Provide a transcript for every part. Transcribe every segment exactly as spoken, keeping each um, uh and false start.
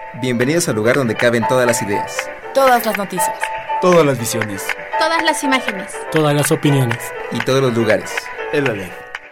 Bienvenidos al lugar donde caben todas las ideas, todas las noticias, todas las visiones, todas las imágenes, todas las opiniones y todos los lugares. El Aleph.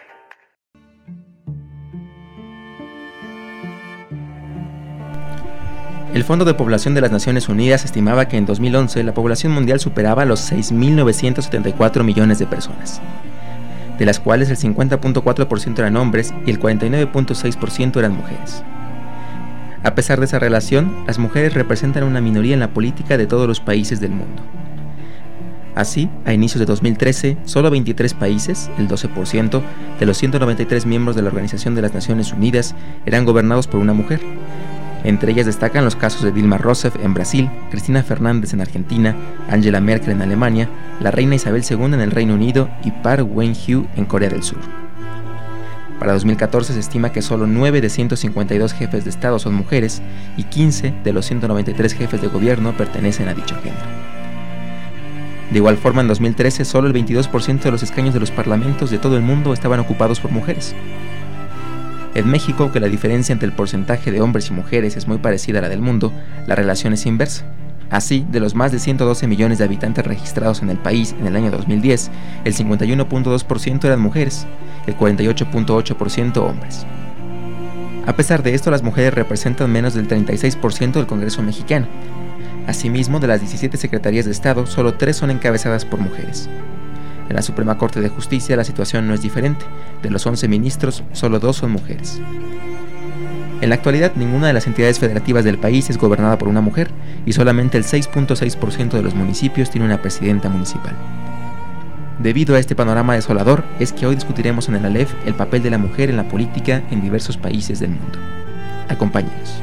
El Fondo de Población de las Naciones Unidas estimaba que en dos mil once la población mundial superaba los seis mil novecientos setenta y cuatro millones de personas, de las cuales el cincuenta punto cuatro por ciento eran hombres y el cuarenta y nueve punto seis por ciento eran mujeres. A pesar de esa relación, las mujeres representan una minoría en la política de todos los países del mundo. Así, a inicios de dos mil trece, solo veintitrés países, el doce por ciento, de los ciento noventa y tres miembros de la Organización de las Naciones Unidas eran gobernados por una mujer. Entre ellas destacan los casos de Dilma Rousseff en Brasil, Cristina Fernández en Argentina, Angela Merkel en Alemania, la reina Isabel segunda en el Reino Unido y Park Geun-hye en Corea del Sur. Para dos mil catorce se estima que solo nueve de ciento cincuenta y dos jefes de Estado son mujeres y quince de los ciento noventa y tres jefes de gobierno pertenecen a dicho género. De igual forma, en dos mil trece solo el veintidós por ciento de los escaños de los parlamentos de todo el mundo estaban ocupados por mujeres. En México, aunque la diferencia entre el porcentaje de hombres y mujeres es muy parecida a la del mundo, la relación es inversa. Así, de los más de ciento doce millones de habitantes registrados en el país en el año dos mil diez, el cincuenta y uno punto dos por ciento eran mujeres, el cuarenta y ocho punto ocho por ciento hombres. A pesar de esto, las mujeres representan menos del treinta y seis por ciento del Congreso mexicano. Asimismo, de las diecisiete secretarías de Estado, solo tres son encabezadas por mujeres. En la Suprema Corte de Justicia la situación no es diferente. De los once ministros, solo dos son mujeres. En la actualidad, ninguna de las entidades federativas del país es gobernada por una mujer y solamente el seis punto seis por ciento de los municipios tiene una presidenta municipal. Debido a este panorama desolador, es que hoy discutiremos en el Aleph el papel de la mujer en la política en diversos países del mundo. Acompáñenos.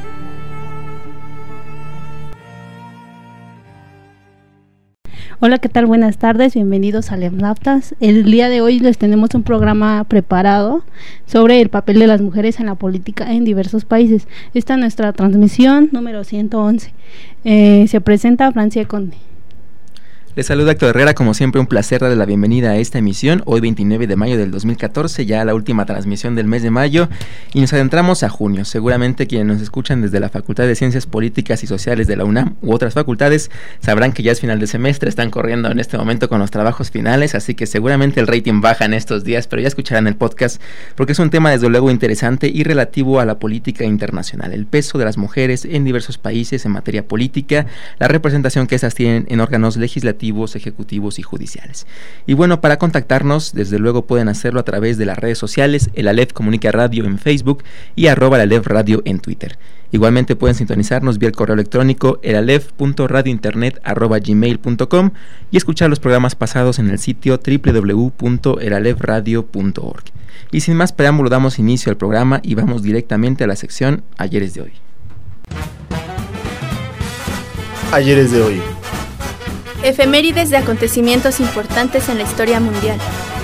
Hola, ¿qué tal? Buenas tardes, bienvenidos a Alephnautas. El día de hoy les tenemos un programa preparado sobre el papel de las mujeres en la política en diversos países. Esta es nuestra transmisión número ciento once. Eh, se presenta Francia Conde. Les saluda Héctor Herrera, como siempre un placer darle la bienvenida a esta emisión, hoy veintinueve de mayo del dos mil catorce, ya la última transmisión del mes de mayo, y nos adentramos a junio. Seguramente quienes nos escuchan desde la Facultad de Ciencias Políticas y Sociales de la UNAM u otras facultades sabrán que ya es final de semestre, están corriendo en este momento con los trabajos finales, así que seguramente el rating baja en estos días, pero ya escucharán el podcast porque es un tema desde luego interesante y relativo a la política internacional, el peso de las mujeres en diversos países en materia política, la representación que esas tienen en órganos legislativos, ejecutivos y judiciales. Y bueno, para contactarnos, desde luego pueden hacerlo a través de las redes sociales, el Aleph Comunica Radio en Facebook y arroba el Aleph Radio en Twitter. Igualmente pueden sintonizarnos vía el correo electrónico el aleph punto radio internet arroba gmail punto com y escuchar los programas pasados en el sitio doble u doble u doble u punto el aleph radio punto org. Y sin más preámbulo damos inicio al programa y vamos directamente a la sección Ayeres de hoy. Ayeres de hoy. Efemérides de acontecimientos importantes en la historia mundial.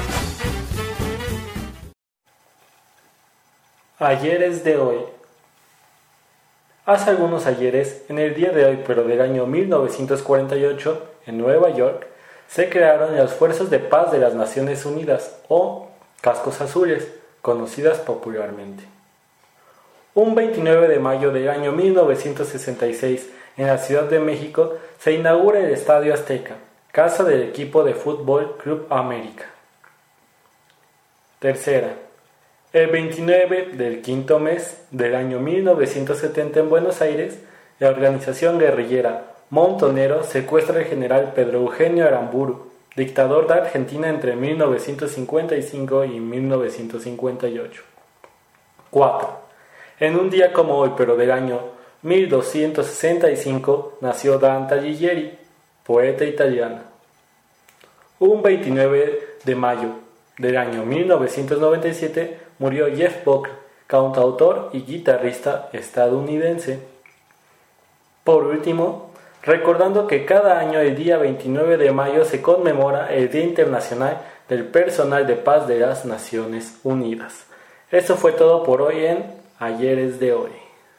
Ayeres de hoy. Hace algunos ayeres, en el día de hoy, pero del año mil novecientos cuarenta y ocho, en Nueva York, se crearon las Fuerzas de Paz de las Naciones Unidas, o Cascos Azules, conocidas popularmente. Un veintinueve de mayo del año mil novecientos sesenta y seis, en la Ciudad de México, se inaugura el Estadio Azteca, casa del equipo de fútbol Club América. Tercera. El veintinueve del quinto mes del año mil novecientos setenta en Buenos Aires, la organización guerrillera Montonero secuestra al general Pedro Eugenio Aramburu, dictador de Argentina entre mil novecientos cincuenta y cinco y mil novecientos cincuenta y ocho. Cuatro. En un día como hoy, pero del año mil doscientos sesenta y cinco, nació Dante Alighieri, poeta italiana. Un veintinueve de mayo del año mil novecientos noventa y siete murió Jeff Buckley, cantautor y guitarrista estadounidense. Por último, recordando que cada año el día veintinueve de mayo se conmemora el Día Internacional del Personal de Paz de las Naciones Unidas. Eso fue todo por hoy en Ayeres de hoy.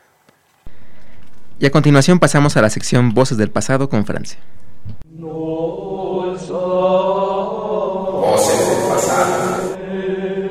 Y a continuación pasamos a la sección Voces del Pasado con Francia. Voces del Pasado.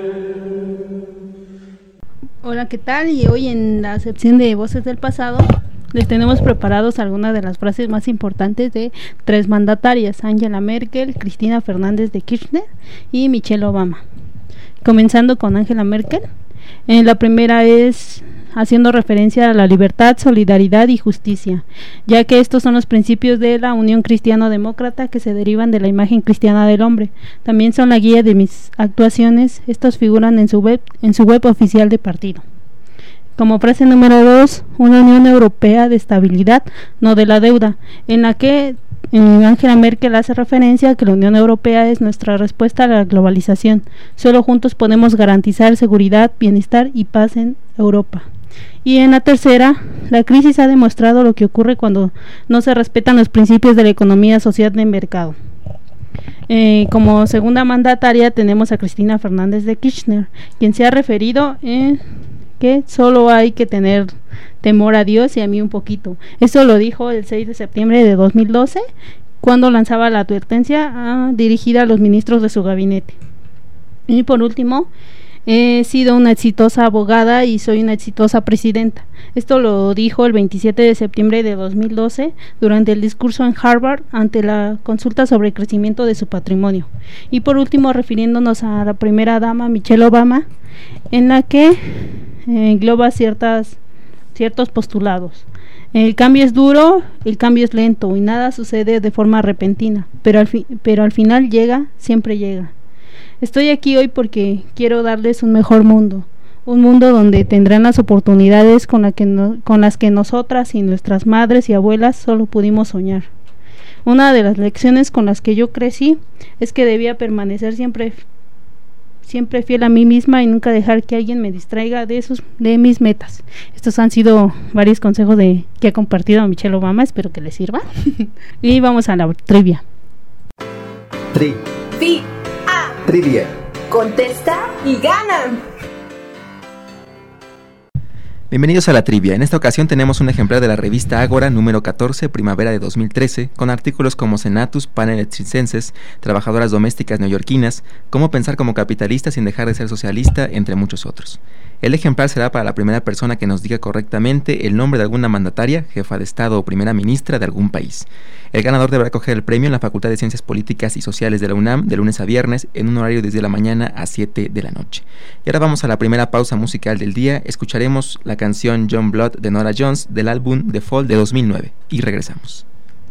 Hola, ¿qué tal? Y hoy en la sección de Voces del Pasado les tenemos preparados algunas de las frases más importantes de tres mandatarias: Angela Merkel, Cristina Fernández de Kirchner y Michelle Obama. Comenzando con Angela Merkel, eh, la primera es haciendo referencia a la libertad, solidaridad y justicia, ya que estos son los principios de la Unión Cristiano-Demócrata que se derivan de la imagen cristiana del hombre. También son la guía de mis actuaciones. Estos figuran en su web, en su web oficial de partido. Como frase número dos, una Unión Europea de estabilidad, no de la deuda, en la que Angela Merkel hace referencia a que la Unión Europea es nuestra respuesta a la globalización. Solo juntos podemos garantizar seguridad, bienestar y paz en Europa. Y en la tercera, la crisis ha demostrado lo que ocurre cuando no se respetan los principios de la economía social de mercado. Eh, como segunda mandataria tenemos a Cristina Fernández de Kirchner, quien se ha referido en que solo hay que tener temor a Dios y a mí un poquito. Esto lo dijo el seis de septiembre de dos mil doce, cuando lanzaba la advertencia ah, dirigida a los ministros de su gabinete. Y por último, he sido una exitosa abogada y soy una exitosa presidenta. Esto lo dijo el veintisiete de septiembre de dos mil doce durante el discurso en Harvard ante la consulta sobre el crecimiento de su patrimonio. Y por último, refiriéndonos a la primera dama, Michelle Obama, en la que eh, engloba ciertas, ciertos postulados. El cambio es duro, el cambio es lento y nada sucede de forma repentina, pero al, fi- pero al final llega, siempre llega. Estoy aquí hoy porque quiero darles un mejor mundo, un mundo donde tendrán las oportunidades con, la que no, con las que nosotras y nuestras madres y abuelas solo pudimos soñar. Una de las lecciones con las que yo crecí es que debía permanecer siempre, siempre fiel a mí misma y nunca dejar que alguien me distraiga de, esos, de mis metas. Estos han sido varios consejos de, que ha compartido Michelle Obama, espero que les sirva. Y vamos a la trivia. Tri. Fi. Trivia. Contesta y gana. Bienvenidos a la trivia. En esta ocasión tenemos un ejemplar de la revista Ágora número catorce, primavera de dos mil trece, con artículos como Senatus, Paneles Circenses, Trabajadoras Domésticas Neoyorquinas, Cómo pensar como capitalista sin dejar de ser socialista, entre muchos otros. El ejemplar será para la primera persona que nos diga correctamente el nombre de alguna mandataria, jefa de Estado o primera ministra de algún país. El ganador deberá coger el premio en la Facultad de Ciencias Políticas y Sociales de la UNAM de lunes a viernes en un horario desde la mañana a siete de la noche. Y ahora vamos a la primera pausa musical del día. Escucharemos la canción John Blood de Norah Jones del álbum The Fall de dos mil nueve y regresamos.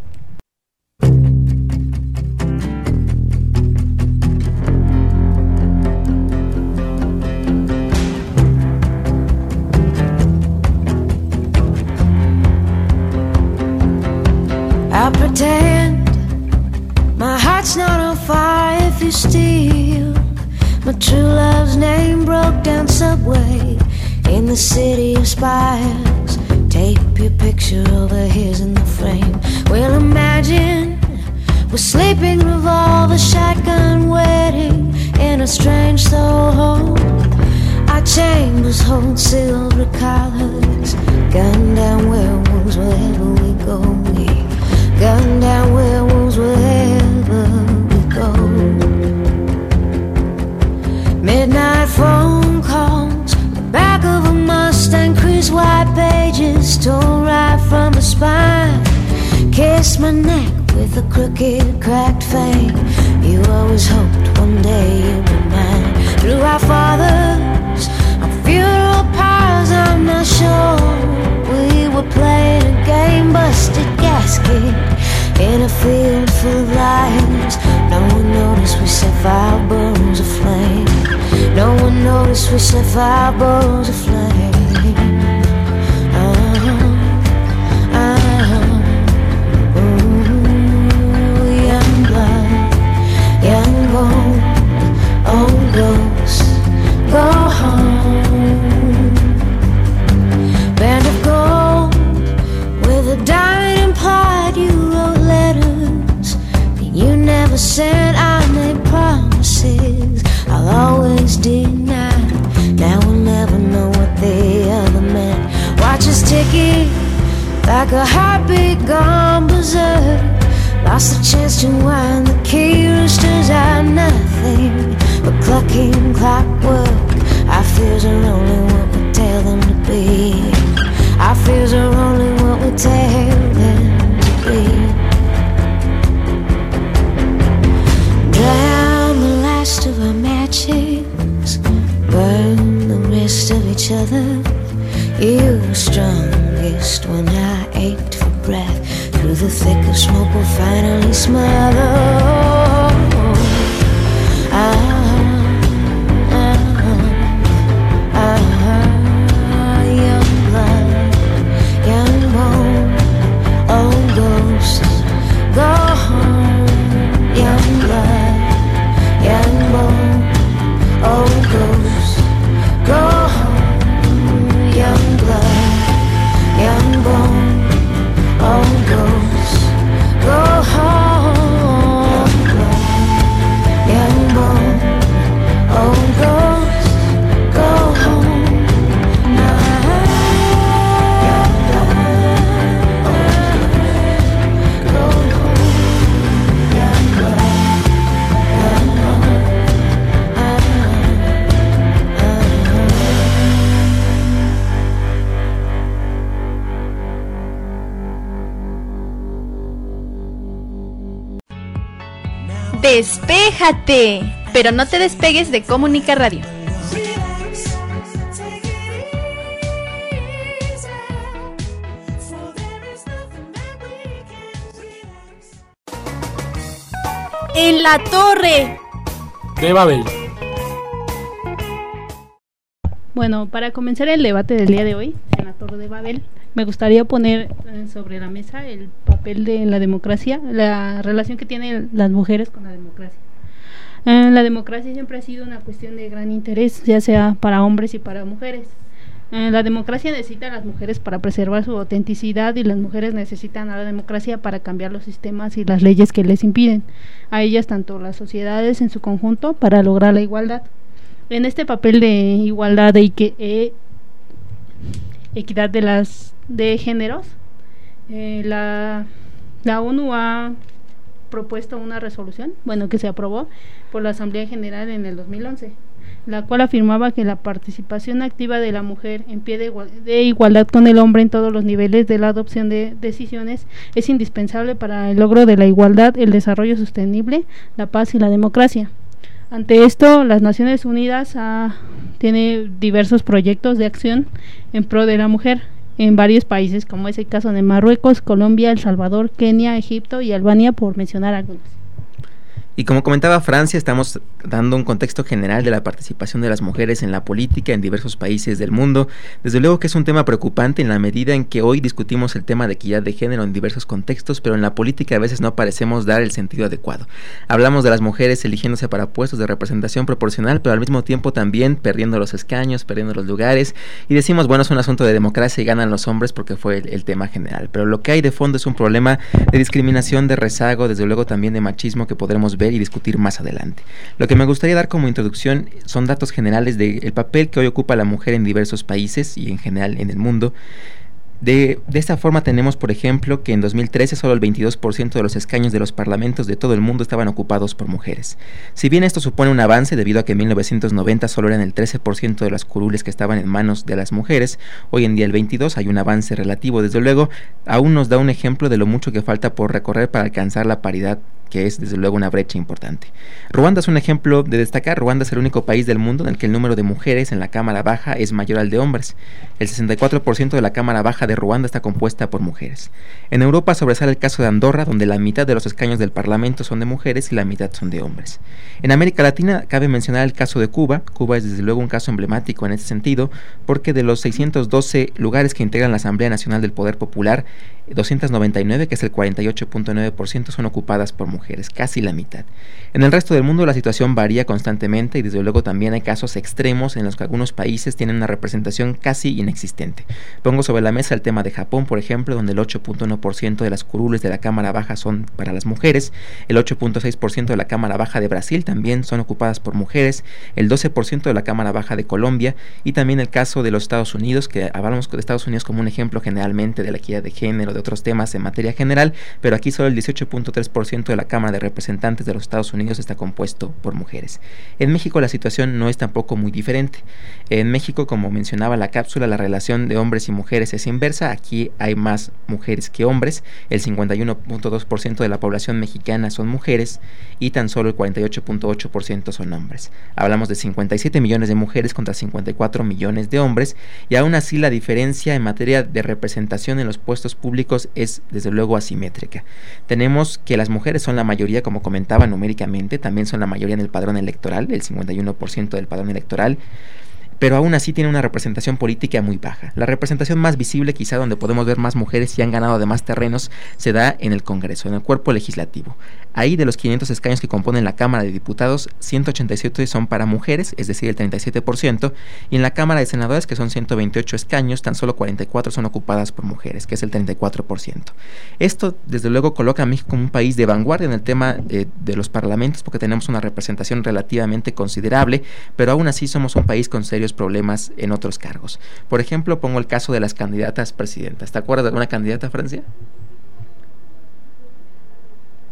I'll pretend my heart's not on fire if you steal my true love's name. Broke down subway in the city of spires. Tape your picture over his in the frame. Well, imagine we're sleeping, revolver, shotgun, wedding in a strange Soho. Our chambers hold silver collars. Gun down werewolves wherever we go. We gun down werewolves wherever we go. Midnight phone calls, the back of a Mustang, crease white pages torn right from the spine. Kiss my neck with a crooked, cracked fang. You always hoped one day you'd be mine. Through our fathers, our funeral pyres, I'm not sure we were playing a game. Busted gasket in a field full of lions. No one noticed we set fire burns aflame. No one noticed we set fire burns aflame. Uh-huh, uh-huh. Ooh, young blood, young gold, old ghosts, go home. Band of gold with a diamond implied. You wrote letters that you never sent. I made promises I'll always deny. Now we'll never know what the other meant. Watch us ticking like a heartbeat gone berserk. Lost the chance to wind the key. Roosters are nothing but clucking clockwork. Our fears are only what we tell them to be. Our fears are only what we ¡Despéjate! Pero no te despegues de Comunica Radio. En la Torre de Babel. Bueno, para comenzar el debate del día de hoy, en la Torre de Babel, me gustaría poner eh, sobre la mesa el papel de la democracia, la relación que tienen las mujeres con la democracia. Eh, la democracia siempre ha sido una cuestión de gran interés, ya sea para hombres y para mujeres. Eh, la democracia necesita a las mujeres para preservar su autenticidad y las mujeres necesitan a la democracia para cambiar los sistemas y las leyes que les impiden a ellas, tanto las sociedades en su conjunto, para lograr la igualdad. En este papel de igualdad y que eh, equidad de las de géneros, eh, la, la ONU ha propuesto una resolución, bueno, que se aprobó por la Asamblea General en el dos mil once, la cual afirmaba que la participación activa de la mujer en pie de, igual, de igualdad con el hombre en todos los niveles de la adopción de decisiones es indispensable para el logro de la igualdad, el desarrollo sostenible, la paz y la democracia. Ante esto, las Naciones Unidas ah, tiene diversos proyectos de acción en pro de la mujer en varios países, como es el caso de Marruecos, Colombia, El Salvador, Kenia, Egipto y Albania, por mencionar algunos. Y como comentaba Francia, estamos dando un contexto general de la participación de las mujeres en la política en diversos países del mundo. Desde luego que es un tema preocupante en la medida en que hoy discutimos el tema de equidad de género en diversos contextos, pero en la política a veces no parecemos dar el sentido adecuado. Hablamos de las mujeres eligiéndose para puestos de representación proporcional, pero al mismo tiempo también perdiendo los escaños, perdiendo los lugares, y decimos, bueno, es un asunto de democracia y ganan los hombres porque fue el, el tema general. Pero lo que hay de fondo es un problema de discriminación, de rezago, desde luego también de machismo que podremos ver y discutir más adelante. Lo que me gustaría dar como introducción son datos generales del papel que hoy ocupa la mujer en diversos países y en general en el mundo. De, de esta forma tenemos, por ejemplo, que en dos mil trece solo el veintidós por ciento de los escaños de los parlamentos de todo el mundo estaban ocupados por mujeres. Si bien esto supone un avance debido a que en mil novecientos noventa solo eran el trece por ciento de las curules que estaban en manos de las mujeres, hoy en día el veintidós por ciento, hay un avance relativo. Desde luego, aún nos da un ejemplo de lo mucho que falta por recorrer para alcanzar la paridad, que es desde luego una brecha importante. Ruanda es un ejemplo de destacar. Ruanda es el único país del mundo en el que el número de mujeres en la Cámara Baja es mayor al de hombres. El sesenta y cuatro por ciento de la Cámara Baja de Ruanda está compuesta por mujeres. En Europa sobresale el caso de Andorra, donde la mitad de los escaños del Parlamento son de mujeres y la mitad son de hombres. En América Latina cabe mencionar el caso de Cuba. Cuba es desde luego un caso emblemático en este sentido, porque de los seiscientos doce lugares que integran la Asamblea Nacional del Poder Popular, doscientos noventa y nueve, que es el cuarenta y ocho punto nueve por ciento, son ocupadas por mujeres, casi la mitad. En el resto del mundo la situación varía constantemente y desde luego también hay casos extremos en los que algunos países tienen una representación casi inexistente. Pongo sobre la mesa el tema de Japón, por ejemplo, donde el ocho punto uno por ciento de las curules de la Cámara Baja son para las mujeres, el ocho punto seis por ciento de la Cámara Baja de Brasil también son ocupadas por mujeres, el doce por ciento de la Cámara Baja de Colombia, y también el caso de los Estados Unidos, que hablamos de Estados Unidos como un ejemplo generalmente de la equidad de género, de otros temas en materia general, pero aquí solo el dieciocho punto tres por ciento de la Cámara de Representantes de los Estados Unidos está compuesto por mujeres. En México la situación no es tampoco muy diferente. En México, como mencionaba la cápsula, la relación de hombres y mujeres es inversa. Aquí hay más mujeres que hombres. El cincuenta y uno punto dos por ciento de la población mexicana son mujeres y tan solo el cuarenta y ocho punto ocho por ciento son hombres. Hablamos de cincuenta y siete millones de mujeres contra cincuenta y cuatro millones de hombres, y aún así la diferencia en materia de representación en los puestos públicos es desde luego asimétrica. Tenemos que las mujeres son la mayoría, como comentaba numéricamente, también son la mayoría en el padrón electoral, el cincuenta y uno por ciento del padrón electoral, pero aún así tiene una representación política muy baja. La representación más visible, quizá donde podemos ver más mujeres y han ganado además terrenos, se da en el Congreso, en el cuerpo legislativo. Ahí, de los quinientos escaños que componen la Cámara de Diputados, ciento ochenta y siete son para mujeres, es decir, el treinta y siete por ciento, y en la Cámara de Senadores, que son ciento veintiocho escaños, tan solo cuarenta y cuatro son ocupadas por mujeres, que es el treinta y cuatro por ciento. Esto, desde luego, coloca a México como un país de vanguardia en el tema eh, de los parlamentos, porque tenemos una representación relativamente considerable, pero aún así somos un país con serios problemas en otros cargos. Por ejemplo, pongo el caso de las candidatas presidentas. ¿Te acuerdas de alguna candidata, Francia?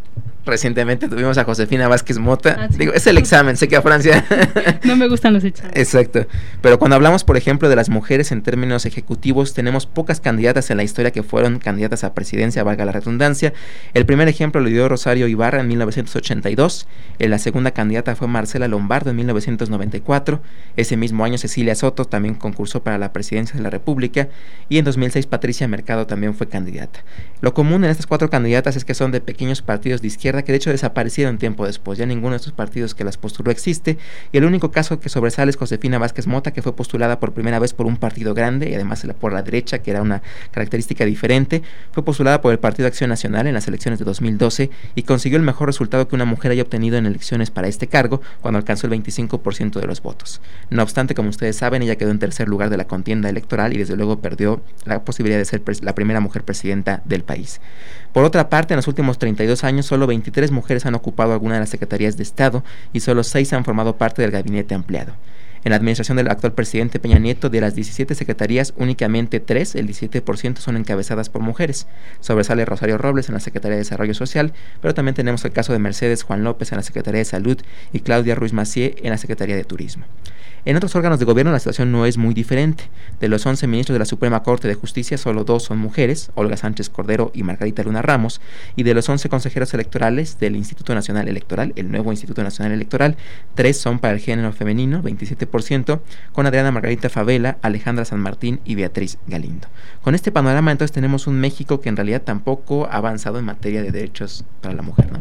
Recientemente tuvimos a Josefina Vázquez Mota. Ah, sí. Digo, es el examen, sé que a Francia... No me gustan los exámenes. Exacto. Pero cuando hablamos, por ejemplo, de las mujeres en términos ejecutivos, tenemos pocas candidatas en la historia que fueron candidatas a presidencia, valga la redundancia. El primer ejemplo lo dio Rosario Ibarra en mil novecientos ochenta y dos. Eh, la segunda candidata fue Marcela Lombardo en mil novecientos noventa y cuatro. Ese mismo año Cecilia Soto también concursó para la presidencia de la República. Y en dos mil seis Patricia Mercado también fue candidata. Lo común en estas cuatro candidatas es que son de pequeños partidos de izquierda que de hecho desaparecieron tiempo después. Ya ninguno de estos partidos que las postuló existe, y el único caso que sobresale es Josefina Vázquez Mota, que fue postulada por primera vez por un partido grande y además por la derecha, que era una característica diferente. Fue postulada por el Partido Acción Nacional en las elecciones de dos mil doce y consiguió el mejor resultado que una mujer haya obtenido en elecciones para este cargo, cuando alcanzó el veinticinco por ciento de los votos. No obstante, como ustedes saben, ella quedó en tercer lugar de la contienda electoral y desde luego perdió la posibilidad de ser la primera mujer presidenta del país. Por otra parte, en los últimos treinta y dos años, solo veintitrés mujeres han ocupado alguna de las secretarías de Estado y solo seis han formado parte del gabinete ampliado. En la administración del actual presidente Peña Nieto, de las diecisiete secretarías, únicamente tres, el diecisiete por ciento, son encabezadas por mujeres. Sobresale Rosario Robles en la Secretaría de Desarrollo Social, pero también tenemos el caso de Mercedes Juan López en la Secretaría de Salud y Claudia Ruiz Massieu en la Secretaría de Turismo. En otros órganos de gobierno la situación no es muy diferente. De los once ministros de la Suprema Corte de Justicia, solo dos son mujeres, Olga Sánchez Cordero y Margarita Luna Ramos, y de los once consejeros electorales del Instituto Nacional Electoral, el nuevo Instituto Nacional Electoral, tres son para el género femenino, veintisiete por ciento, con Adriana Margarita Favela, Alejandra San Martín y Beatriz Galindo. Con este panorama entonces tenemos un México que en realidad tampoco ha avanzado en materia de derechos para la mujer, ¿no?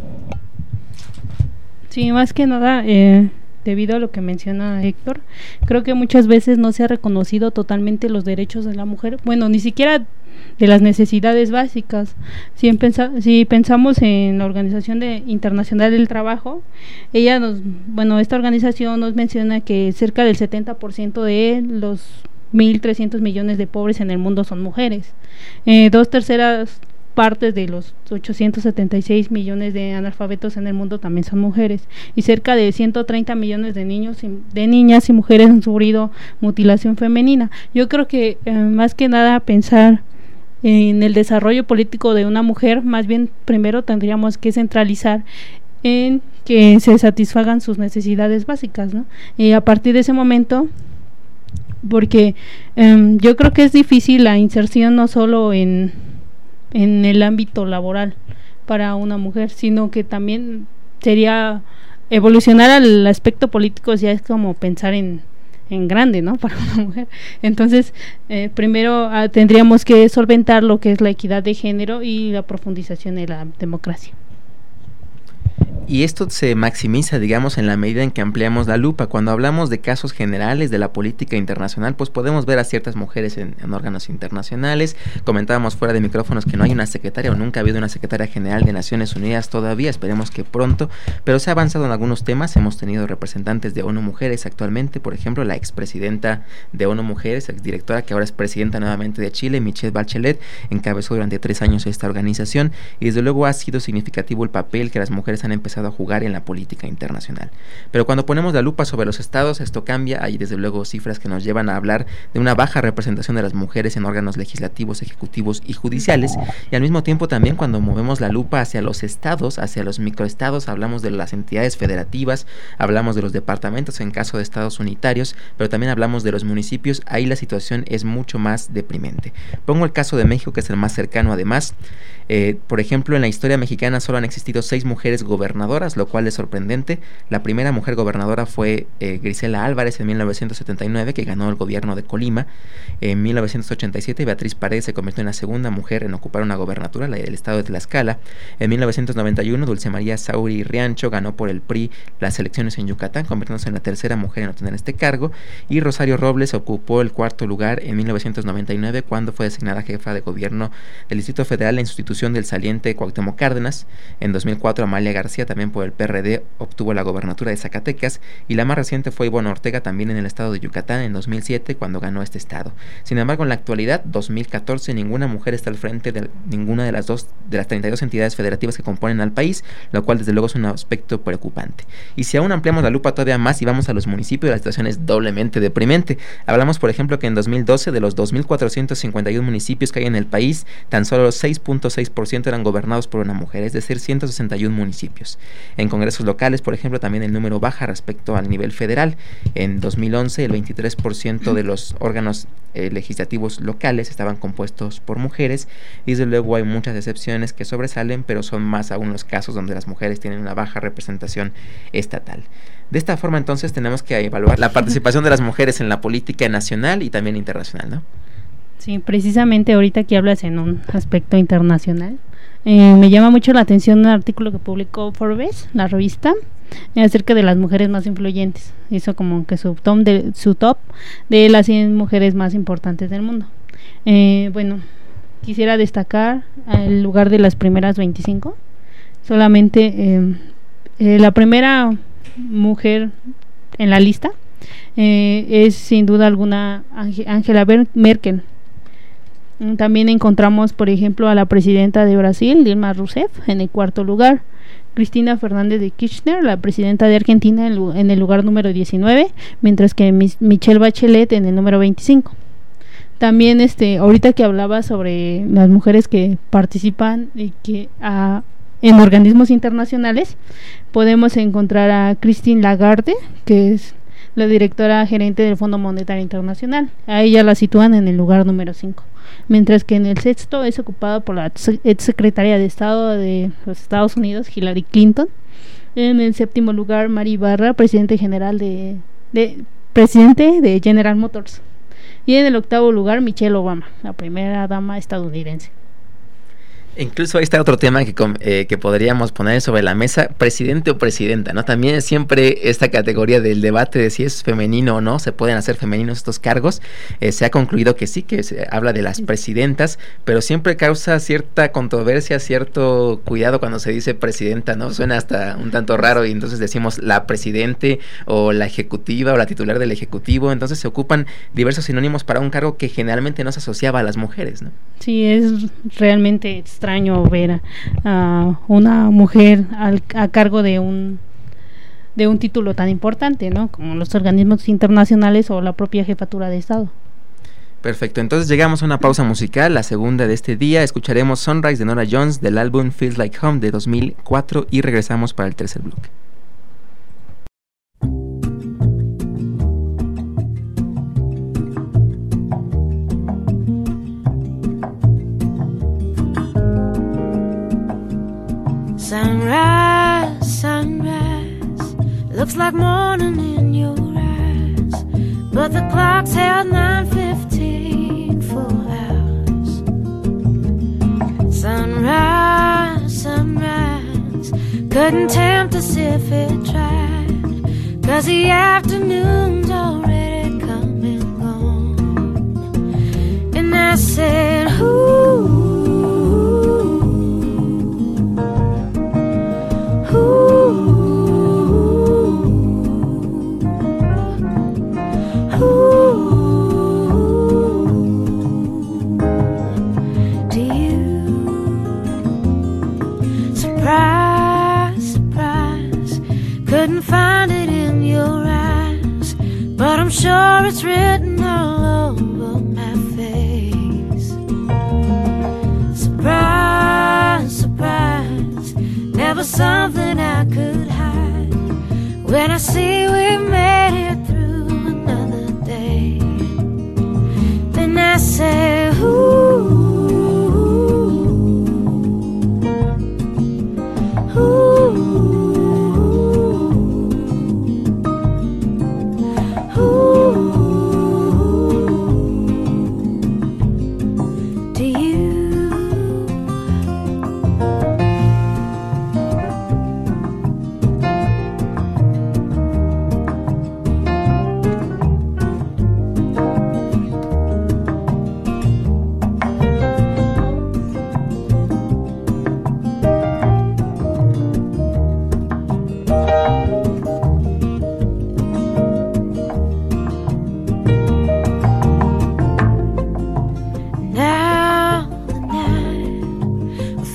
Sí, más que nada, eh, debido a lo que menciona Héctor, creo que muchas veces no se ha reconocido totalmente los derechos de la mujer, bueno, ni siquiera de las necesidades básicas. Si, en pensa, si pensamos en la Organización de, Internacional del Trabajo, ella nos, bueno, esta organización nos menciona que cerca del setenta por ciento de los mil trescientos millones de pobres en el mundo son mujeres. Eh, dos terceras partes de los ochocientos setenta y seis millones de analfabetos en el mundo también son mujeres, y cerca de ciento treinta millones de niños y, de niñas y mujeres han sufrido mutilación femenina. Yo creo que eh, más que nada pensar en el desarrollo político de una mujer, más bien primero tendríamos que centralizar en que se satisfagan sus necesidades básicas, ¿no? Y a partir de ese momento, porque eh, yo creo que es difícil la inserción no solo en en el ámbito laboral para una mujer, sino que también sería evolucionar al aspecto político, ya es como pensar en, en grande, ¿no? Para una mujer. Entonces, eh, primero ah, tendríamos que solventar lo que es la equidad de género y la profundización de la democracia. Y esto se maximiza, digamos, en la medida en que ampliamos la lupa. Cuando hablamos de casos generales de la política internacional, pues podemos ver a ciertas mujeres en, en órganos internacionales. Comentábamos fuera de micrófonos que no hay una secretaria o nunca ha habido una secretaria general de Naciones Unidas todavía, esperemos que pronto, pero se ha avanzado en algunos temas. Hemos tenido representantes de ONU Mujeres actualmente, por ejemplo, la expresidenta de ONU Mujeres, exdirectora que ahora es presidenta nuevamente de Chile, Michelle Bachelet, encabezó durante tres años esta organización y desde luego ha sido significativo el papel que las mujeres han empezado a jugar en la política internacional. Pero cuando ponemos la lupa sobre los estados, esto cambia. Hay desde luego cifras que nos llevan a hablar de una baja representación de las mujeres en órganos legislativos, ejecutivos y judiciales, y al mismo tiempo también cuando movemos la lupa hacia los estados, hacia los microestados, hablamos de las entidades federativas, hablamos de los departamentos en caso de estados unitarios, pero también hablamos de los municipios. Ahí la situación es mucho más deprimente. Pongo el caso de México, que es el más cercano además. Eh, por ejemplo, en la historia mexicana solo han existido seis mujeres gobernadoras, lo cual es sorprendente. La primera mujer gobernadora fue eh, Grisela Álvarez en mil novecientos setenta y nueve, que ganó el gobierno de Colima. En mil novecientos ochenta y siete, Beatriz Paredes se convirtió en la segunda mujer en ocupar una gobernatura, la del estado de Tlaxcala. En mil novecientos noventa y uno, Dulce María Sauri Riancho ganó por el P R I las elecciones en Yucatán, convirtiéndose en la tercera mujer en obtener este cargo. Y Rosario Robles ocupó el cuarto lugar en mil novecientos noventa y nueve, cuando fue designada jefa de gobierno del Distrito Federal en sustitución del saliente Cuauhtémoc Cárdenas. En dos mil cuatro, Amalia García también por el P R D, obtuvo la gobernatura de Zacatecas, y la más reciente fue Ivonne Ortega, también en el estado de Yucatán en dos mil siete, cuando ganó este estado. Sin embargo, en la actualidad, dos mil catorce, ninguna mujer está al frente de ninguna de las dos de las treinta y dos entidades federativas que componen al país, lo cual desde luego es un aspecto preocupante. Y si aún ampliamos la lupa todavía más y vamos a los municipios, la situación es doblemente deprimente. Hablamos, por ejemplo, que en dos mil doce, de los dos mil cuatrocientos cincuenta y uno municipios que hay en el país, tan solo seis punto seis por ciento eran gobernados por una mujer, es decir, ciento sesenta y uno municipios. En congresos locales, por ejemplo, también el número baja respecto al nivel federal. En dos mil once, el veintitrés por ciento de los órganos eh, legislativos locales estaban compuestos por mujeres, y desde luego hay muchas excepciones que sobresalen, pero son más aún los casos donde las mujeres tienen una baja representación estatal. De esta forma, entonces, tenemos que evaluar la participación de las mujeres en la política nacional y también internacional, ¿no? Sí, precisamente ahorita que hablas en un aspecto internacional, eh, me llama mucho la atención un artículo que publicó Forbes, la revista, eh, acerca de las mujeres más influyentes. Hizo como que su top de, su top de las cien mujeres más importantes del mundo. Eh, bueno, quisiera destacar el lugar de las primeras veinticinco. Solamente eh, eh, la primera mujer en la lista eh, es sin duda alguna Angela Merkel. También encontramos, por ejemplo, a la presidenta de Brasil, Dilma Rousseff, en el cuarto lugar. Cristina Fernández de Kirchner, la presidenta de Argentina, en, en el lugar número diecinueve, mientras que Michelle Bachelet en el número veinticinco. También, este, ahorita que hablaba sobre las mujeres que participan y que a, en organismos internacionales, podemos encontrar a Christine Lagarde, que es la directora gerente del Fondo Monetario Internacional. A ella la sitúan en el lugar número cinco, mientras que en el sexto es ocupado por la ex secretaria de Estado de los Estados Unidos, Hillary Clinton. En el séptimo lugar, Mary Barra, presidente general de, de presidente de General Motors. Y en el octavo lugar, Michelle Obama, la primera dama estadounidense. Incluso ahí está otro tema que, eh, que podríamos poner sobre la mesa, presidente o presidenta, ¿no? También siempre esta categoría del debate de si es femenino o no, se pueden hacer femeninos estos cargos, eh, se ha concluido que sí, que se habla de las presidentas, pero siempre causa cierta controversia, cierto cuidado cuando se dice presidenta, ¿no? Suena hasta un tanto raro, y entonces decimos la presidente o la ejecutiva o la titular del ejecutivo, entonces se ocupan diversos sinónimos para un cargo que generalmente no se asociaba a las mujeres, ¿no? Sí, es realmente extraño ver a uh, una mujer al, a cargo de un de un título tan importante, ¿no? Como los organismos internacionales o la propia jefatura de Estado. Perfecto, entonces llegamos a una pausa musical, la segunda de este día. Escucharemos Sunrise de Norah Jones del álbum Feels Like Home de dos mil cuatro y regresamos para el tercer bloque. Sunrise, sunrise, looks like morning in your eyes, but the clock's held nine fifteen full hours. Sunrise, sunrise, couldn't tempt us if it tried, 'cause the afternoon's already come and gone. And I said, ooh, sure it's written all over my face. Surprise, surprise, never something I could hide. When I see we made it through another day, then I say, ooh, ooh.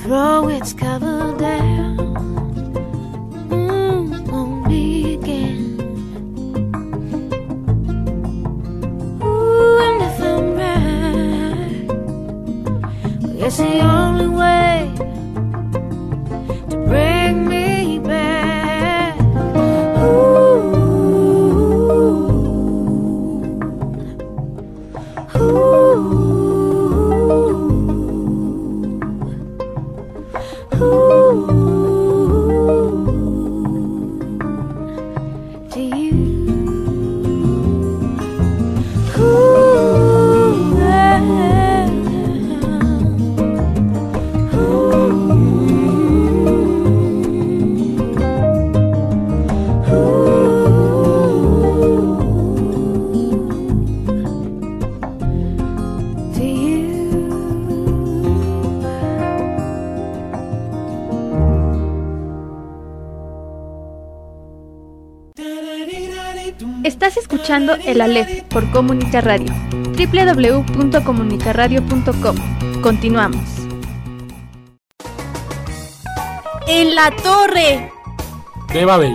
throw its cover down mm, on me again. Ooh, and if I'm right, well, it's the only way to bring me back. Ooh, ooh. Estás escuchando El Aleph por Comunica Radio, doble u doble u doble u punto comunica radio punto com. Continuamos. En la torre de Babel.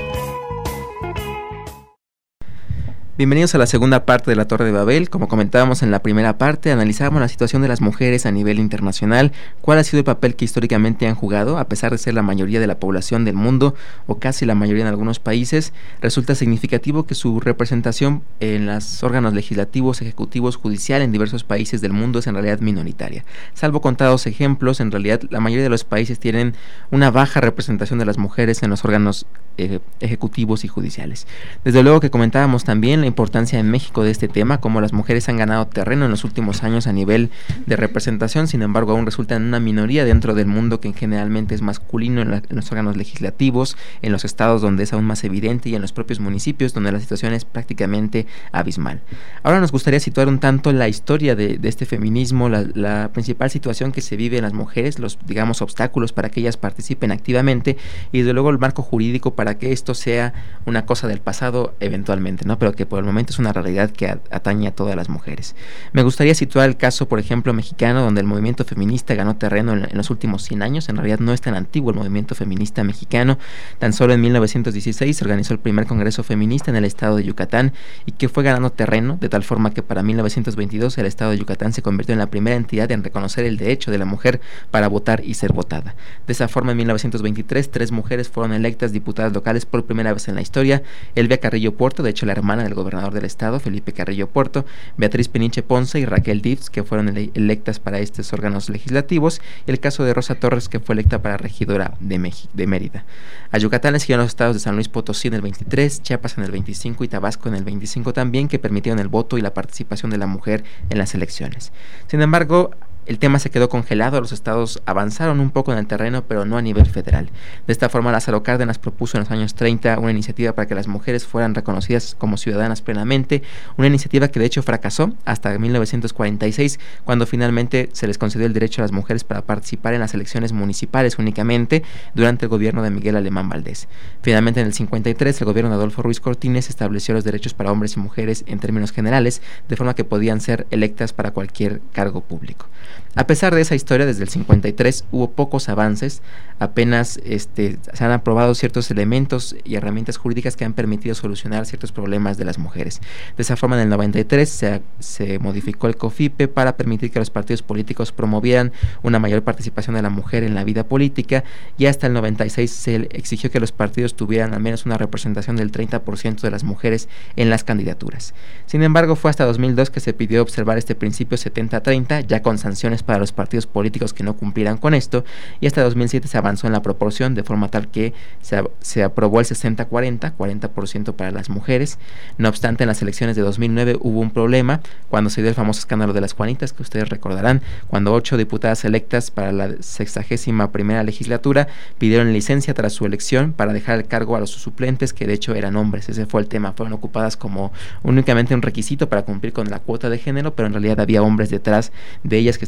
Bienvenidos a la segunda parte de la Torre de Babel. Como comentábamos en la primera parte, analizábamos la situación de las mujeres a nivel internacional, cuál ha sido el papel que históricamente han jugado, a pesar de ser la mayoría de la población del mundo, o casi la mayoría en algunos países. Resulta significativo que su representación en los órganos legislativos, ejecutivos, judicial en diversos países del mundo es en realidad minoritaria. Salvo contados ejemplos, en realidad la mayoría de los países tienen una baja representación de las mujeres en los órganos eh, ejecutivos y judiciales. Desde luego que comentábamos también la importancia en México de este tema, cómo las mujeres han ganado terreno en los últimos años a nivel de representación, sin embargo aún resultan una minoría dentro del mundo que generalmente es masculino en, la, en los órganos legislativos, en los estados donde es aún más evidente y en los propios municipios donde la situación es prácticamente abismal. Ahora nos gustaría situar un tanto la historia de, de este feminismo, la, la principal situación que se vive en las mujeres, los digamos obstáculos para que ellas participen activamente y desde luego el marco jurídico para que esto sea una cosa del pasado eventualmente, ¿no? Pero que por el momento es una realidad que atañe a todas las mujeres. Me gustaría situar el caso, por ejemplo, mexicano, donde el movimiento feminista ganó terreno en, en los últimos cien años. En realidad no es tan antiguo el movimiento feminista mexicano. Tan solo en mil novecientos dieciséis se organizó el primer congreso feminista en el estado de Yucatán y que fue ganando terreno, de tal forma que para mil novecientos veintidós el estado de Yucatán se convirtió en la primera entidad en reconocer el derecho de la mujer para votar y ser votada. De esa forma, en mil novecientos veintitrés, tres mujeres fueron electas diputadas locales por primera vez en la historia: Elvia Carrillo Puerto, de hecho la hermana del gobernador del estado, Felipe Carrillo Puerto, Beatriz Peniche Ponce y Raquel Dives, que fueron ele- electas para estos órganos legislativos, y el caso de Rosa Torres, que fue electa para regidora de, Meji- de Mérida. A Yucatán le siguieron los estados de San Luis Potosí en el veintitrés, Chiapas en el veinticinco y Tabasco en el veinticinco también, que permitieron el voto y la participación de la mujer en las elecciones. Sin embargo, el tema se quedó congelado, los estados avanzaron un poco en el terreno, pero no a nivel federal. De esta forma, Lázaro Cárdenas propuso en los años treinta una iniciativa para que las mujeres fueran reconocidas como ciudadanas plenamente, una iniciativa que de hecho fracasó hasta mil novecientos cuarenta y seis, cuando finalmente se les concedió el derecho a las mujeres para participar en las elecciones municipales únicamente durante el gobierno de Miguel Alemán Valdés. Finalmente, en el cincuenta y tres, el gobierno de Adolfo Ruiz Cortines estableció los derechos para hombres y mujeres en términos generales, de forma que podían ser electas para cualquier cargo público. A pesar de esa historia, desde el cincuenta y tres hubo pocos avances, apenas este, se han aprobado ciertos elementos y herramientas jurídicas que han permitido solucionar ciertos problemas de las mujeres. De esa forma, en el noventa y tres se, se modificó el COFIPE para permitir que los partidos políticos promovieran una mayor participación de la mujer en la vida política, y hasta el noventa y seis se exigió que los partidos tuvieran al menos una representación del treinta por ciento de las mujeres en las candidaturas. Sin embargo, fue hasta dos mil dos que se pidió observar este principio setenta treinta, ya con sanciones para los partidos políticos que no cumplieran con esto, y hasta dos mil siete se avanzó en la proporción de forma tal que se, se aprobó el sesenta cuarenta, cuarenta por ciento para las mujeres. No obstante, en las elecciones de dos mil nueve hubo un problema cuando se dio el famoso escándalo de las Juanitas, que ustedes recordarán, cuando ocho diputadas electas para la sexagésima primera legislatura pidieron licencia tras su elección para dejar el cargo a los suplentes, que de hecho eran hombres. Ese fue el tema, fueron ocupadas como únicamente un requisito para cumplir con la cuota de género, pero en realidad había hombres detrás de ellas que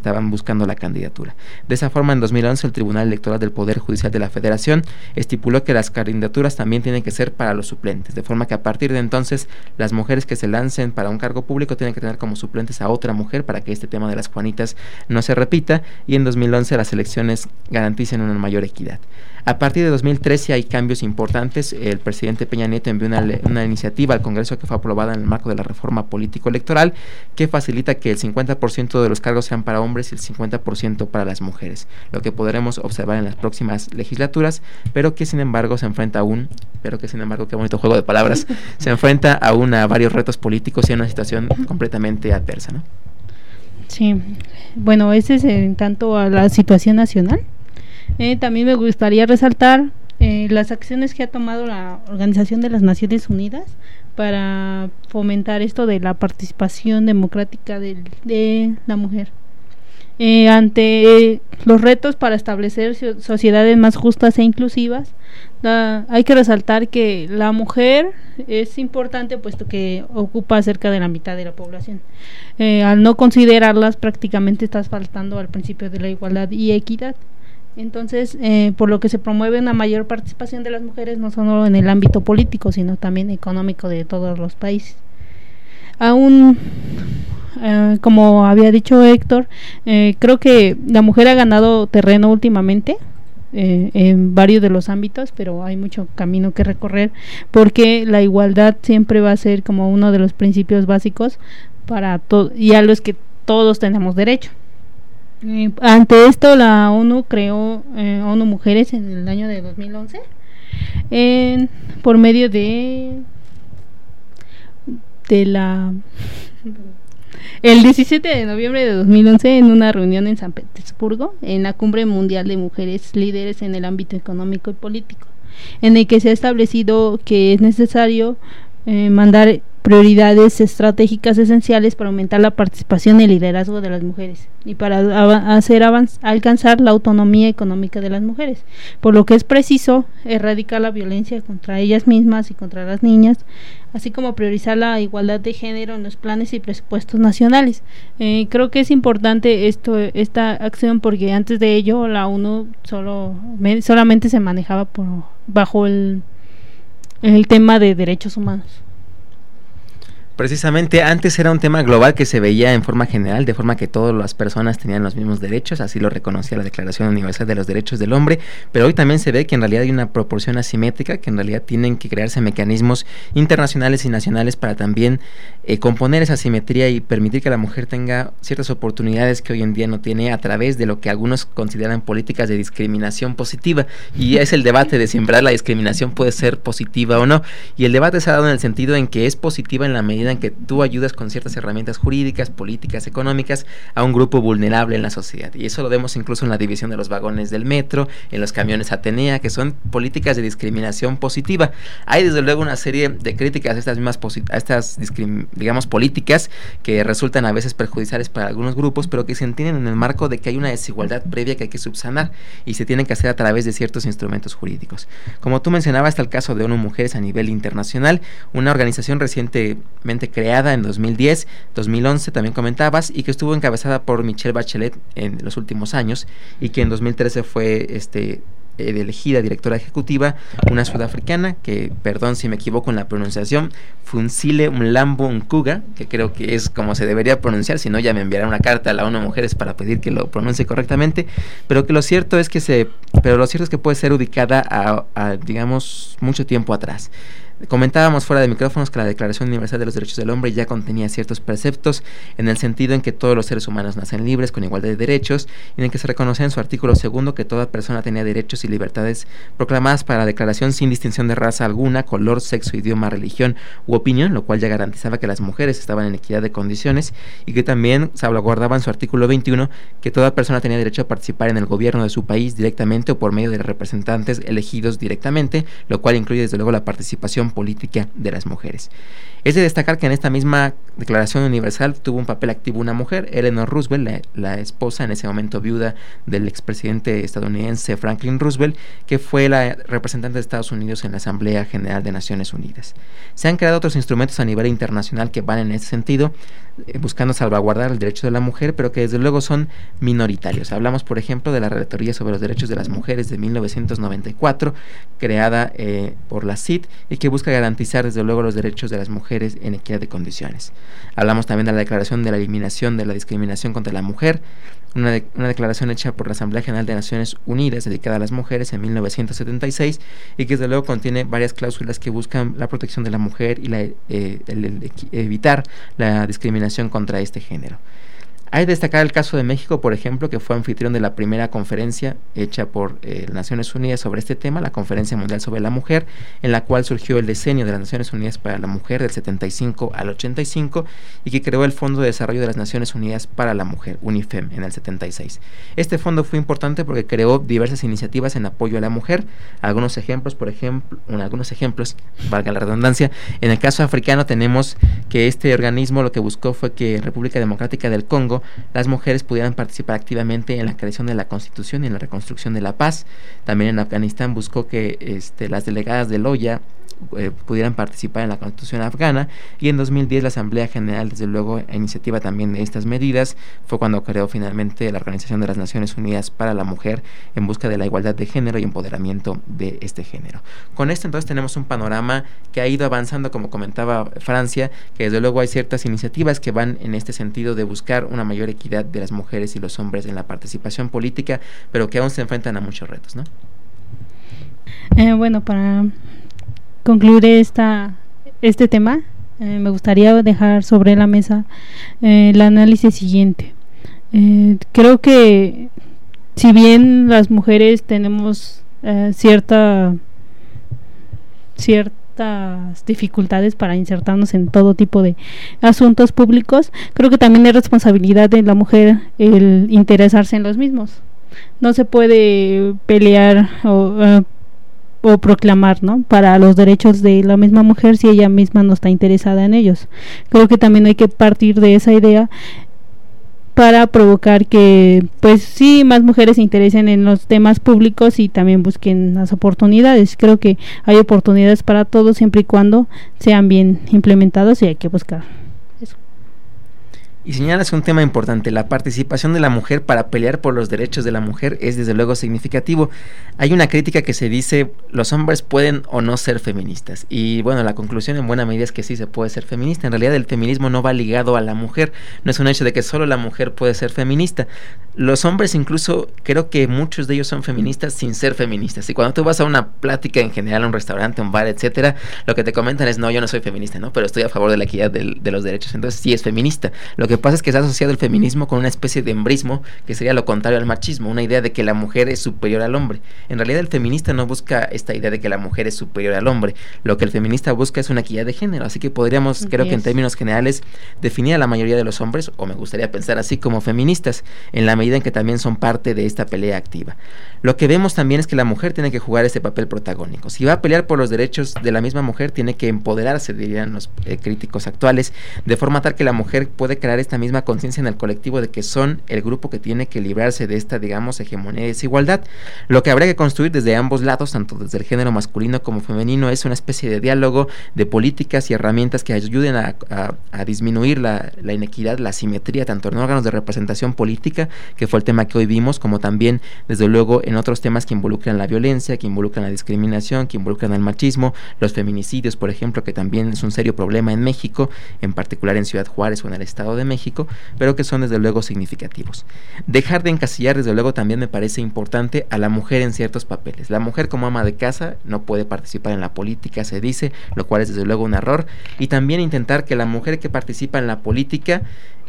estaban buscando la candidatura. De esa forma, en dos mil once, el Tribunal Electoral del Poder Judicial de la Federación estipuló que las candidaturas también tienen que ser para los suplentes, de forma que a partir de entonces las mujeres que se lancen para un cargo público tienen que tener como suplentes a otra mujer para que este tema de las Juanitas no se repita, y en dos mil once las elecciones garanticen una mayor equidad. A partir de dos mil trece hay cambios importantes. El presidente Peña Nieto envió una, una iniciativa al Congreso que fue aprobada en el marco de la reforma político-electoral que facilita que el cincuenta por ciento de los cargos sean para hombres y el cincuenta por ciento para las mujeres, lo que podremos observar en las próximas legislaturas, pero que sin embargo se enfrenta aún, pero que sin embargo, qué bonito juego de palabras, se enfrenta aún a varios retos políticos y a una situación completamente adversa, ¿no? Sí, bueno, ese es en tanto a la situación nacional. Eh, también me gustaría resaltar eh, las acciones que ha tomado la Organización de las Naciones Unidas para fomentar esto de la participación democrática de, de la mujer. Eh, ante los retos para establecer sociedades más justas e inclusivas, la, hay que resaltar que la mujer es importante puesto que ocupa cerca de la mitad de la población. Eh, al no considerarlas, prácticamente estás faltando al principio de la igualdad y equidad. Entonces, eh, por lo que se promueve una mayor participación de las mujeres, no solo en el ámbito político, sino también económico de todos los países. Aún, eh, como había dicho Héctor, eh, creo que la mujer ha ganado terreno últimamente eh, en varios de los ámbitos, pero hay mucho camino que recorrer, porque la igualdad siempre va a ser como uno de los principios básicos para todo y a los que todos tenemos derecho. Eh, ante esto, la ONU creó eh, ONU Mujeres en el año de dos mil once eh, por medio de de la el diecisiete de noviembre de dos mil once, en una reunión en San Petersburgo, en la Cumbre Mundial de Mujeres Líderes en el ámbito económico y político, en el que se ha establecido que es necesario eh, mandar prioridades estratégicas esenciales para aumentar la participación y el liderazgo de las mujeres y para av- hacer avanz- alcanzar la autonomía económica de las mujeres, por lo que es preciso erradicar la violencia contra ellas mismas y contra las niñas, así como priorizar la igualdad de género en los planes y presupuestos nacionales. Eh, creo que es importante esto, esta acción, porque antes de ello la ONU solo me, solamente se manejaba por bajo el el tema de derechos humanos. Precisamente antes era un tema global que se veía en forma general, de forma que todas las personas tenían los mismos derechos, así lo reconocía la Declaración Universal de los Derechos del Hombre, pero hoy también se ve que en realidad hay una proporción asimétrica, que en realidad tienen que crearse mecanismos internacionales y nacionales para también eh, componer esa asimetría y permitir que la mujer tenga ciertas oportunidades que hoy en día no tiene a través de lo que algunos consideran políticas de discriminación positiva, y es el debate de si en verdad la discriminación puede ser positiva o no, y el debate se ha dado en el sentido en que es positiva en la medida en que tú ayudas con ciertas herramientas jurídicas, políticas, económicas a un grupo vulnerable en la sociedad, y eso lo vemos incluso en la división de los vagones del metro, en los camiones Atenea, que son políticas de discriminación positiva. Hay desde luego una serie de críticas a estas mismas posit- a estas discrim- digamos políticas que resultan a veces perjudiciales para algunos grupos, pero que se entienden en el marco de que hay una desigualdad previa que hay que subsanar y se tienen que hacer a través de ciertos instrumentos jurídicos. Como tú mencionabas, está el caso de ONU Mujeres a nivel internacional, una organización recientemente creada en dos mil diez, dos mil once también comentabas, y que estuvo encabezada por Michelle Bachelet en los últimos años, y que en dos mil trece fue este eh, elegida directora ejecutiva, una sudafricana que, perdón si me equivoco en la pronunciación, Funsile Mlambo Nkuga, que creo que es como se debería pronunciar, si no ya me enviará una carta a la ONU Mujeres para pedir que lo pronuncie correctamente, pero que lo cierto es que se, pero lo cierto es que puede ser ubicada a, a digamos mucho tiempo atrás. Comentábamos fuera de micrófonos que la Declaración Universal de los Derechos del Hombre ya contenía ciertos preceptos en el sentido en que todos los seres humanos nacen libres con igualdad de derechos, y en el que se reconocía en su artículo segundo que toda persona tenía derechos y libertades proclamadas para la declaración sin distinción de raza alguna, color, sexo, idioma, religión u opinión, lo cual ya garantizaba que las mujeres estaban en equidad de condiciones, y que también salvaguardaba en su artículo veintiuno que toda persona tenía derecho a participar en el gobierno de su país directamente o por medio de representantes elegidos directamente, lo cual incluye desde luego la participación participación política de las mujeres. Es de destacar que en esta misma Declaración Universal tuvo un papel activo una mujer, Eleanor Roosevelt, la, la esposa, en ese momento viuda del expresidente estadounidense Franklin Roosevelt, que fue la representante de Estados Unidos en la Asamblea General de Naciones Unidas. Se han creado otros instrumentos a nivel internacional que van en ese sentido, eh, buscando salvaguardar el derecho de la mujer, pero que desde luego son minoritarios. Hablamos, por ejemplo, de la Relatoría sobre los Derechos de las Mujeres de mil novecientos noventa y cuatro, creada eh, por la C I D y que busca garantizar desde luego los derechos de las mujeres en equidad de condiciones. Hablamos también de la Declaración de la Eliminación de la Discriminación contra la Mujer, una, de, una declaración hecha por la Asamblea General de Naciones Unidas dedicada a las mujeres en mil novecientos setenta y seis y que desde luego contiene varias cláusulas que buscan la protección de la mujer y la, eh, el, el, el, evitar la discriminación contra este género. Hay que destacar el caso de México, por ejemplo, que fue anfitrión de la primera conferencia hecha por eh, Naciones Unidas sobre este tema, la Conferencia Mundial sobre la Mujer, en la cual surgió el decenio de las Naciones Unidas para la Mujer del setenta y cinco al ochenta y cinco y que creó el Fondo de Desarrollo de las Naciones Unidas para la Mujer, UNIFEM, en el setenta y seis. Este fondo fue importante porque creó diversas iniciativas en apoyo a la mujer. Algunos ejemplos, por ejemplo, un, algunos ejemplos, valga la redundancia, en el caso africano tenemos que este organismo lo que buscó fue que en República Democrática del Congo las mujeres pudieran participar activamente en la creación de la Constitución y en la reconstrucción de la paz. También en Afganistán buscó que este, las delegadas del O Y A eh, pudieran participar en la Constitución afgana, y en dos mil diez la Asamblea General, desde luego a iniciativa también de estas medidas, fue cuando creó finalmente la Organización de las Naciones Unidas para la Mujer en busca de la igualdad de género y empoderamiento de este género. Con esto entonces tenemos un panorama que ha ido avanzando, como comentaba Francia, que desde luego hay ciertas iniciativas que van en este sentido de buscar una mayor equidad de las mujeres y los hombres en la participación política, pero que aún se enfrentan a muchos retos, ¿no? Eh, bueno, para concluir esta, este tema, eh, me gustaría dejar sobre la mesa eh, el análisis siguiente. Eh, creo que si bien las mujeres tenemos eh, cierta ciertas dificultades para insertarnos en todo tipo de asuntos públicos, creo que también es responsabilidad de la mujer el interesarse en los mismos. No se puede pelear o uh, o proclamar, ¿no?, para los derechos de la misma mujer si ella misma no está interesada en ellos. Creo que también hay que partir de esa idea para provocar que, pues sí, más mujeres se interesen en los temas públicos y también busquen las oportunidades. Creo que hay oportunidades para todos siempre y cuando sean bien implementados, y hay que buscar eso. Y señalas un tema importante: la participación de la mujer para pelear por los derechos de la mujer es desde luego significativo. Hay una crítica que se dice, los hombres pueden o no ser feministas, y bueno, la conclusión en buena medida es que sí se puede ser feminista. En realidad el feminismo no va ligado a la mujer, no es un hecho de que solo la mujer puede ser feminista. Los hombres incluso, creo que muchos de ellos son feministas sin ser feministas, y cuando tú vas a una plática en general, a un restaurante, a un bar, etcétera, lo que te comentan es, no, yo no soy feminista, ¿no?, pero estoy a favor de la equidad de, de los derechos. Entonces sí es feminista. Lo que Lo que pasa es que se ha asociado el feminismo con una especie de embrismo que sería lo contrario al machismo, una idea de que la mujer es superior al hombre. En realidad el feminista no busca esta idea de que la mujer es superior al hombre. Lo que el feminista busca es una equidad de género, así que podríamos, yes. creo que en términos generales, definir a la mayoría de los hombres, o me gustaría pensar así, como feministas, en la medida en que también son parte de esta pelea activa. Lo que vemos también es que la mujer tiene que jugar ese papel protagónico. Si va a pelear por los derechos de la misma mujer, tiene que empoderarse, dirían los eh, críticos actuales, de forma tal que la mujer puede crear esta misma conciencia en el colectivo de que son el grupo que tiene que librarse de esta, digamos, hegemonía y desigualdad. Lo que habría que construir desde ambos lados, tanto desde el género masculino como femenino, es una especie de diálogo, de políticas y herramientas que ayuden a, a, a disminuir la, la inequidad, la asimetría, tanto en órganos de representación política, que fue el tema que hoy vimos, como también, desde luego, en otros temas que involucran la violencia, que involucran la discriminación, que involucran el machismo, los feminicidios, por ejemplo, que también es un serio problema en México, en particular en Ciudad Juárez o en el Estado de México, pero que son desde luego significativos. Dejar de encasillar desde luego también me parece importante a la mujer en ciertos papeles. La mujer como ama de casa no puede participar en la política, se dice, lo cual es desde luego un error, y también intentar que la mujer que participa en la política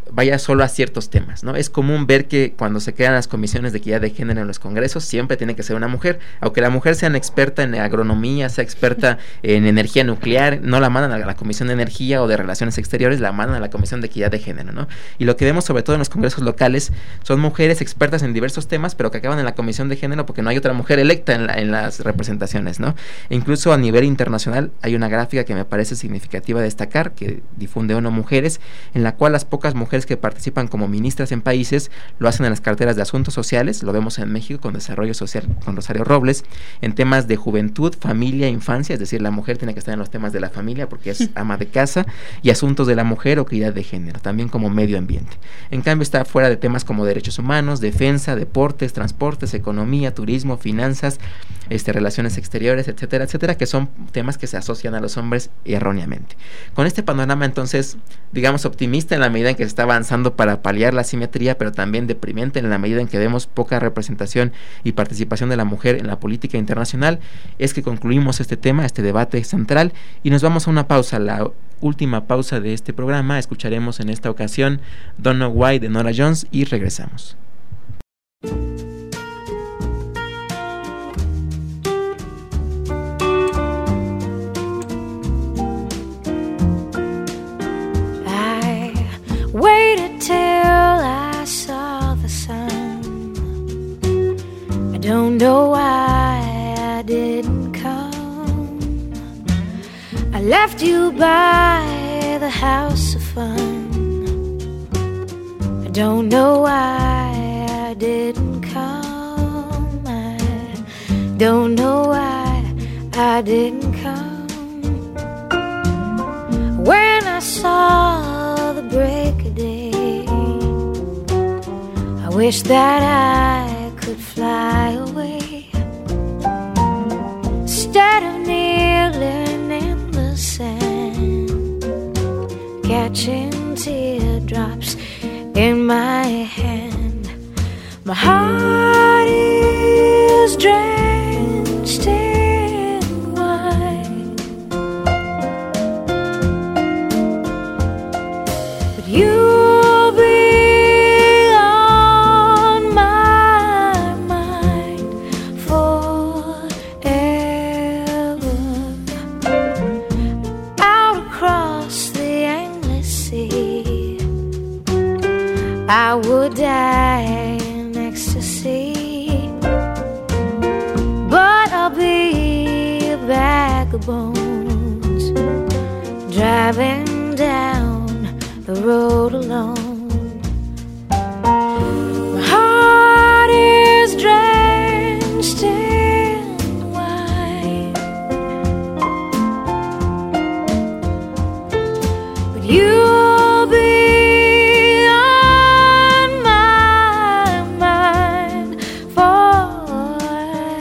vaya solo a ciertos temas, ¿no? Es común ver que cuando se crean las comisiones de equidad de género en los congresos, siempre tiene que ser una mujer, aunque la mujer sea una experta en agronomía, sea experta en energía nuclear, no la mandan a la Comisión de Energía o de Relaciones Exteriores, la mandan a la Comisión de Equidad de Género, ¿no? Y lo que vemos sobre todo en los congresos locales son mujeres expertas en diversos temas, pero que acaban en la Comisión de Género porque no hay otra mujer electa en, la, en las representaciones, ¿no? E incluso a nivel internacional hay una gráfica que me parece significativa de destacar, que difunde ONU Mujeres, en la cual las pocas mujeres que participan como ministras en países lo hacen en las carteras de Asuntos Sociales, lo vemos en México con Desarrollo Social con Rosario Robles, en temas de juventud, familia, infancia, es decir, la mujer tiene que estar en los temas de la familia porque es ama de casa, y asuntos de la mujer o equidad de género, también como medio ambiente. En cambio está fuera de temas como derechos humanos, defensa, deportes, transportes, economía, turismo, finanzas, este, relaciones exteriores, etcétera, etcétera, que son temas que se asocian a los hombres erróneamente. Con este panorama entonces, digamos, optimista en la medida en que se está avanzando para paliar la asimetría, pero también deprimente en la medida en que vemos poca representación y participación de la mujer en la política internacional, es que concluimos este tema, este debate central, y nos vamos a una pausa, la última pausa de este programa. Escucharemos en esta ocasión Don't Know Why de Norah Jones y regresamos. Waited till I saw the sun. I don't know why I didn't come. I left you by the house of fun. I don't know why I didn't come. I don't know why I didn't come. When I saw the break of day, I wish that I could fly away instead of kneeling in the sand, catching teardrops in my hand. My heart is drenched in wine, but you'll be on my mind forever. Out across the endless sea, I would die in ecstasy, but I'll be a bag of bones driving down the road alone. My heart is drenched in wine, but you'll be on my mind forever.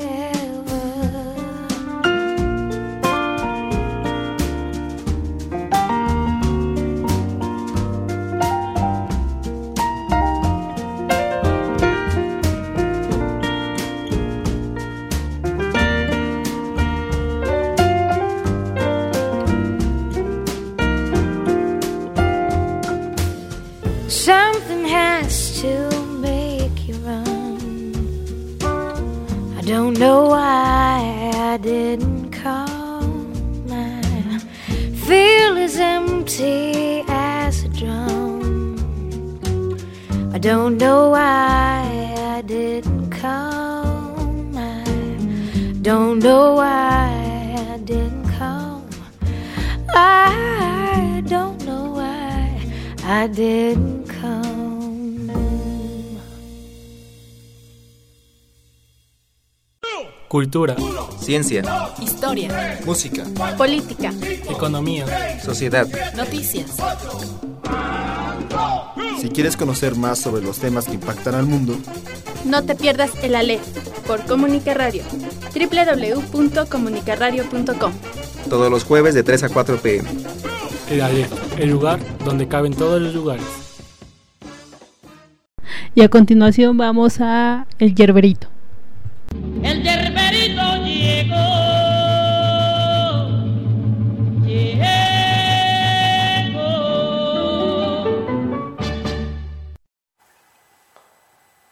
Something has to make you run. I don't know why I didn't come. I feel as empty as a drum. I don't know why I didn't come. I don't know why I didn't come. I don't know why I didn't come. Cultura, Ciencia, Historia, Música. Política, economía, sociedad. noticias. Si quieres conocer más sobre los temas que impactan al mundo, no te pierdas el Aleph por Comunica Radio, doble u doble u doble u punto comunica radio punto com. Todos los jueves de tres a cuatro pe eme. el Aleph, el lugar donde caben todos los lugares. Y a continuación vamos a El Yerberito. El yerberito llegó, llegó,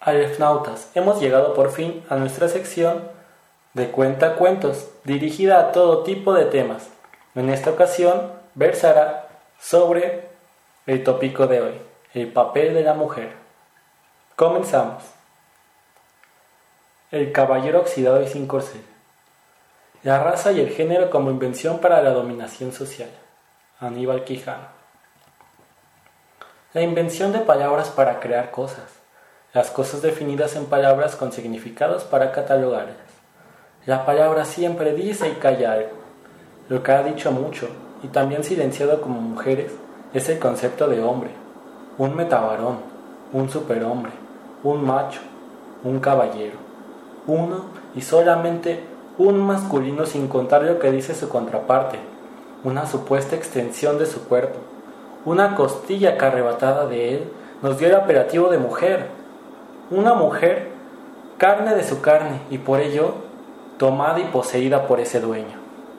Alefnautas, hemos llegado por fin a nuestra sección de cuentacuentos, dirigida a todo tipo de temas. En esta ocasión versará sobre el tópico de hoy, el papel de la mujer. Comenzamos. El caballero oxidado y sin corcel. La raza y el género como invención para la dominación social. Aníbal Quijano. La invención de palabras para crear cosas. Las cosas definidas en palabras con significados para catalogarlas. La palabra siempre dice y calla algo. Lo que ha dicho mucho, y también silenciado como mujeres, es el concepto de hombre. Un metavarón, un superhombre, un macho, un caballero. Uno y solamente un masculino, sin contar lo que dice su contraparte. Una supuesta extensión de su cuerpo. Una costilla que arrebatada de él nos dio el apelativo de mujer. Una mujer, carne de su carne, y por ello tomada y poseída por ese dueño.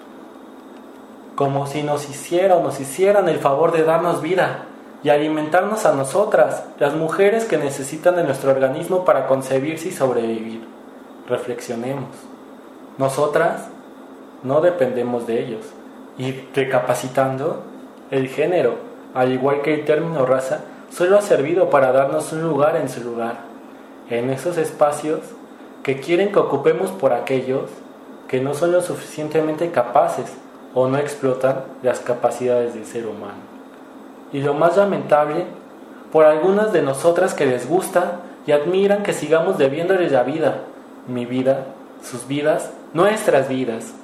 Como si nos hiciera o nos hicieran el favor de darnos vida y alimentarnos a nosotras, las mujeres que necesitan de nuestro organismo para concebirse y sobrevivir. Reflexionemos. Nosotras no dependemos de ellos. Y recapacitando, el género, al igual que el término raza, solo ha servido para darnos un lugar en su lugar, en esos espacios que quieren que ocupemos por aquellos que no son lo suficientemente capaces o no explotan las capacidades del ser humano. Y lo más lamentable, por algunas de nosotras que les gusta y admiran que sigamos debiéndoles la vida, mi vida, sus vidas, nuestras vidas.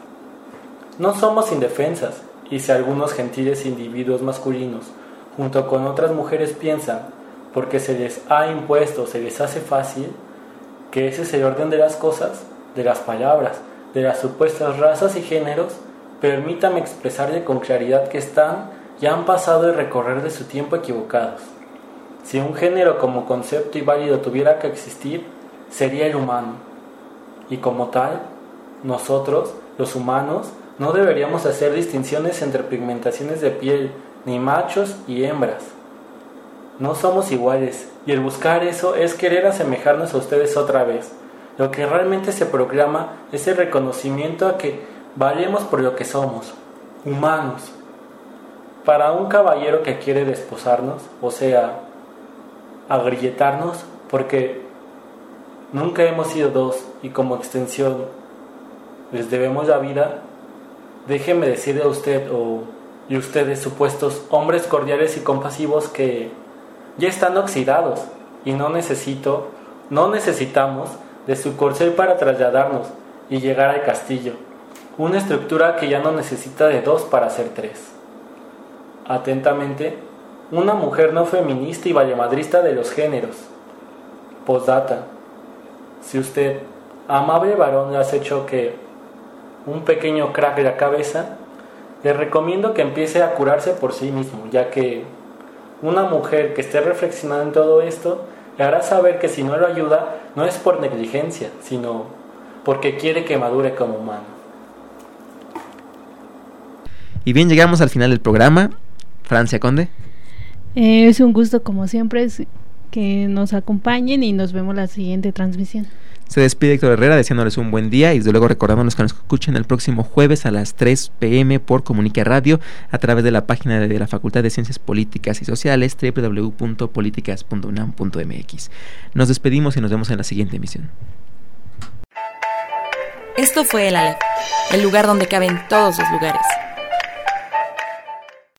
No somos indefensas, y si algunos gentiles individuos masculinos, junto con otras mujeres, piensan, porque se les ha impuesto, se les hace fácil, que ese es el orden de las cosas, de las palabras, de las supuestas razas y géneros, permítame expresarle con claridad que están y han pasado el recorrer de su tiempo equivocados. Si un género como concepto y válido tuviera que existir, sería el humano. Y como tal, nosotros, los humanos, no deberíamos hacer distinciones entre pigmentaciones de piel, ni machos y hembras. No somos iguales, y el buscar eso es querer asemejarnos a ustedes otra vez. Lo que realmente se proclama es el reconocimiento a que valemos por lo que somos, humanos. Para un caballero que quiere desposarnos, o sea, agrietarnos, porque nunca hemos sido dos, y como extensión les debemos la vida, déjeme decirle a usted o, y ustedes, supuestos hombres cordiales y compasivos, que ya están oxidados y no necesito, no necesitamos de su corcel para trasladarnos y llegar al castillo, una estructura que ya no necesita de dos para ser tres. Atentamente, una mujer no feminista y valemadrista de los géneros. Postdata: si usted, amable varón, le has hecho que un pequeño crack de la cabeza, le recomiendo que empiece a curarse por sí mismo, ya que una mujer que esté reflexionando en todo esto le hará saber que si no lo ayuda no es por negligencia, sino porque quiere que madure como humano. Y bien, llegamos al final del programa. Francia Conde. Eh, es un gusto, como siempre, es que nos acompañen y nos vemos la siguiente transmisión. Se despide Héctor Herrera deseándoles un buen día y desde luego recordándoles que nos escuchen el próximo jueves a las tres pm por Comunica Radio a través de la página de la Facultad de Ciencias Políticas y Sociales doble u doble u doble u punto políticas punto unam punto m x. Nos despedimos y nos vemos en la siguiente emisión. Esto fue el Aleph, el lugar donde caben todos los lugares.